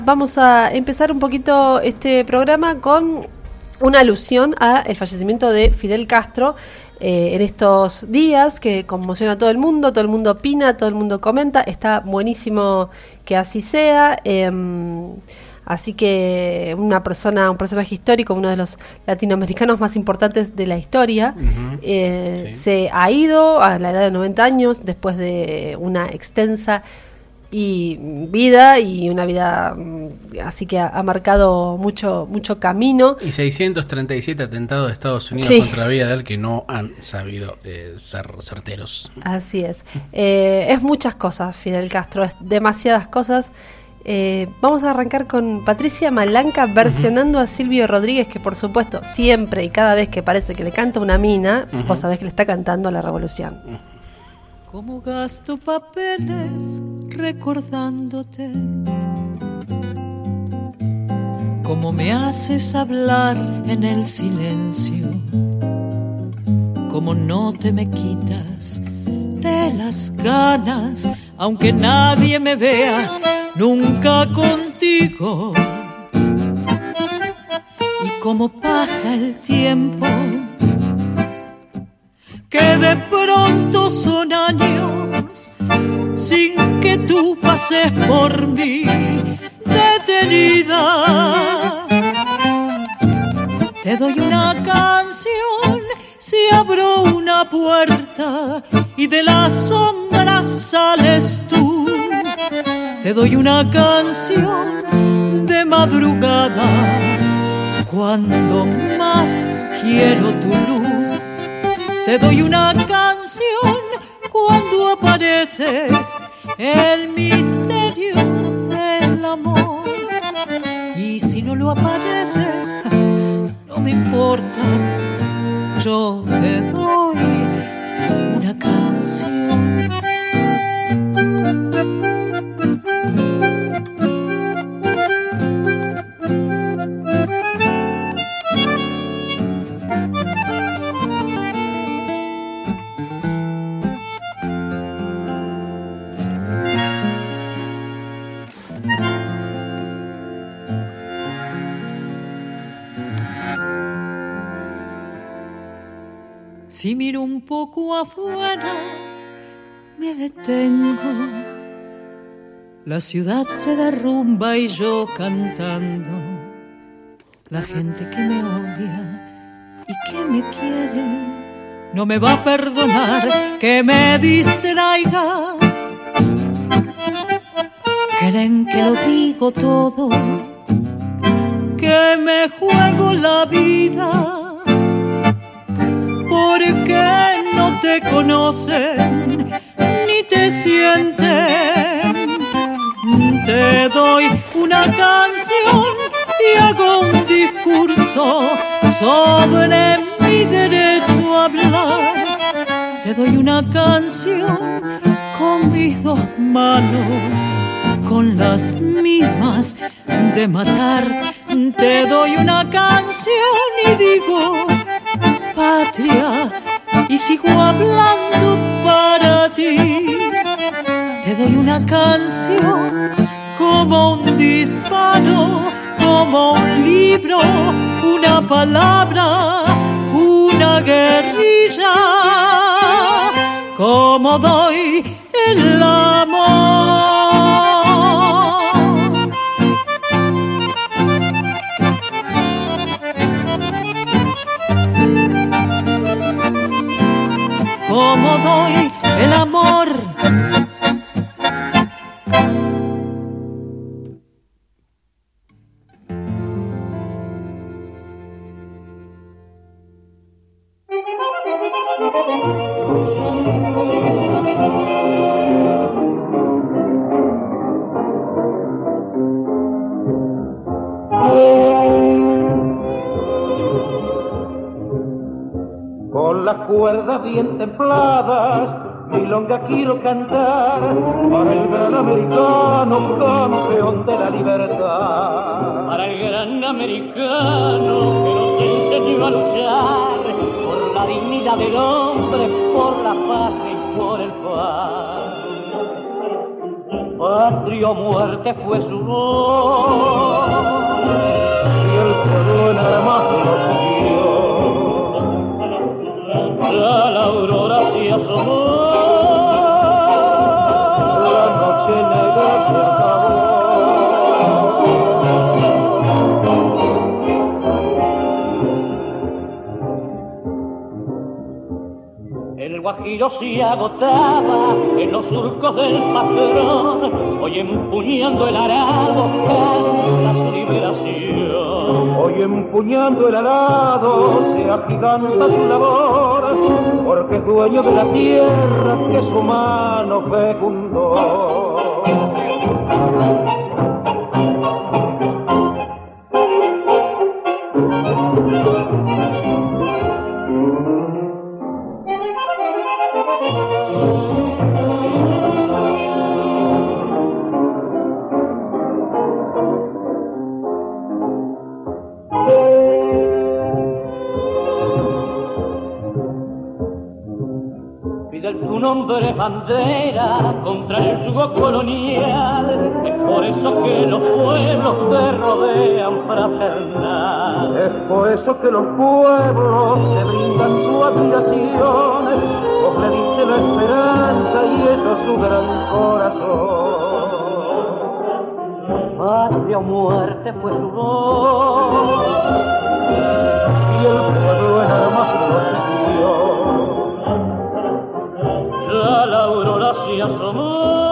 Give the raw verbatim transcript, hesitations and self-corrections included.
Vamos a empezar un poquito este programa con una alusión al fallecimiento de Fidel Castro eh, en estos días que conmociona a todo el mundo, todo el mundo opina, todo el mundo comenta. Está buenísimo que así sea. Eh, así que una persona, un personaje histórico, uno de los latinoamericanos más importantes de la historia, uh-huh. eh, sí. se ha ido a la edad de noventa años después de una extensa y vida y una vida así que ha, ha marcado mucho mucho camino. Y seiscientos treinta y siete atentados de Estados Unidos sí. contra la vida de él que no han sabido eh, ser certeros. Así es. Eh, es muchas cosas Fidel Castro, es demasiadas cosas. Eh, vamos a arrancar con Patricia Malanca versionando uh-huh. a Silvio Rodríguez, que por supuesto siempre y cada vez que parece que le canta una mina, uh-huh. vos sabés que le está cantando a la revolución. Uh-huh. Como gasto papeles recordándote, como me haces hablar en el silencio, como no te me quitas de las ganas, aunque nadie me vea nunca contigo. Y como pasa el tiempo, que de pronto son años sin que tú pases por mí detenida. Te doy una canción si abro una puerta y de las sombras sales tú. Te doy una canción de madrugada cuando más quiero tu luz. Te doy una canción cuando apareces, el misterio del amor. Y si no lo apareces, no me importa, yo te doy una canción. Si miro un poco afuera, me detengo. La ciudad se derrumba y yo cantando. La gente que me odia y que me quiere no me va a perdonar que me distraiga. Creen que lo digo todo, que me juego la vida. Porque no te conocen ni te sienten. Te doy una canción y hago un discurso sobre mi derecho a hablar. Te doy una canción con mis dos manos, con las mismas de matar. Te doy una canción y digo patria, y sigo hablando para ti. Te doy una canción como un disparo, como un libro, una palabra, una guerrilla, como doy el amor. Como doy el amor. Cuerdas bien templadas, milonga quiero cantar para el gran americano, campeón de la libertad. Para el gran americano que nos enseñó a luchar por la dignidad del hombre, por la paz y por el pan. Patria o muerte fue su voz, y el pueblo en armas lo siguió. Ya la aurora se asomó, La noche negra se acabó. el Guajiro se agotaba en los surcos del patrón, hoy empuñando el arado canta su liberación. Hoy empuñando el arado se agiganta su labor, porque es dueño de la tierra que su mano fecundó. Un hombre bandera contra el yugo colonial, es por eso que los pueblos te rodean fraternal. Es por eso que los pueblos te brindan su admiración, vos le diste la esperanza y ellos su gran corazón. Patria o muerte fue su voz, y el pueblo en armas lo siguió. ya la aurora se asomó.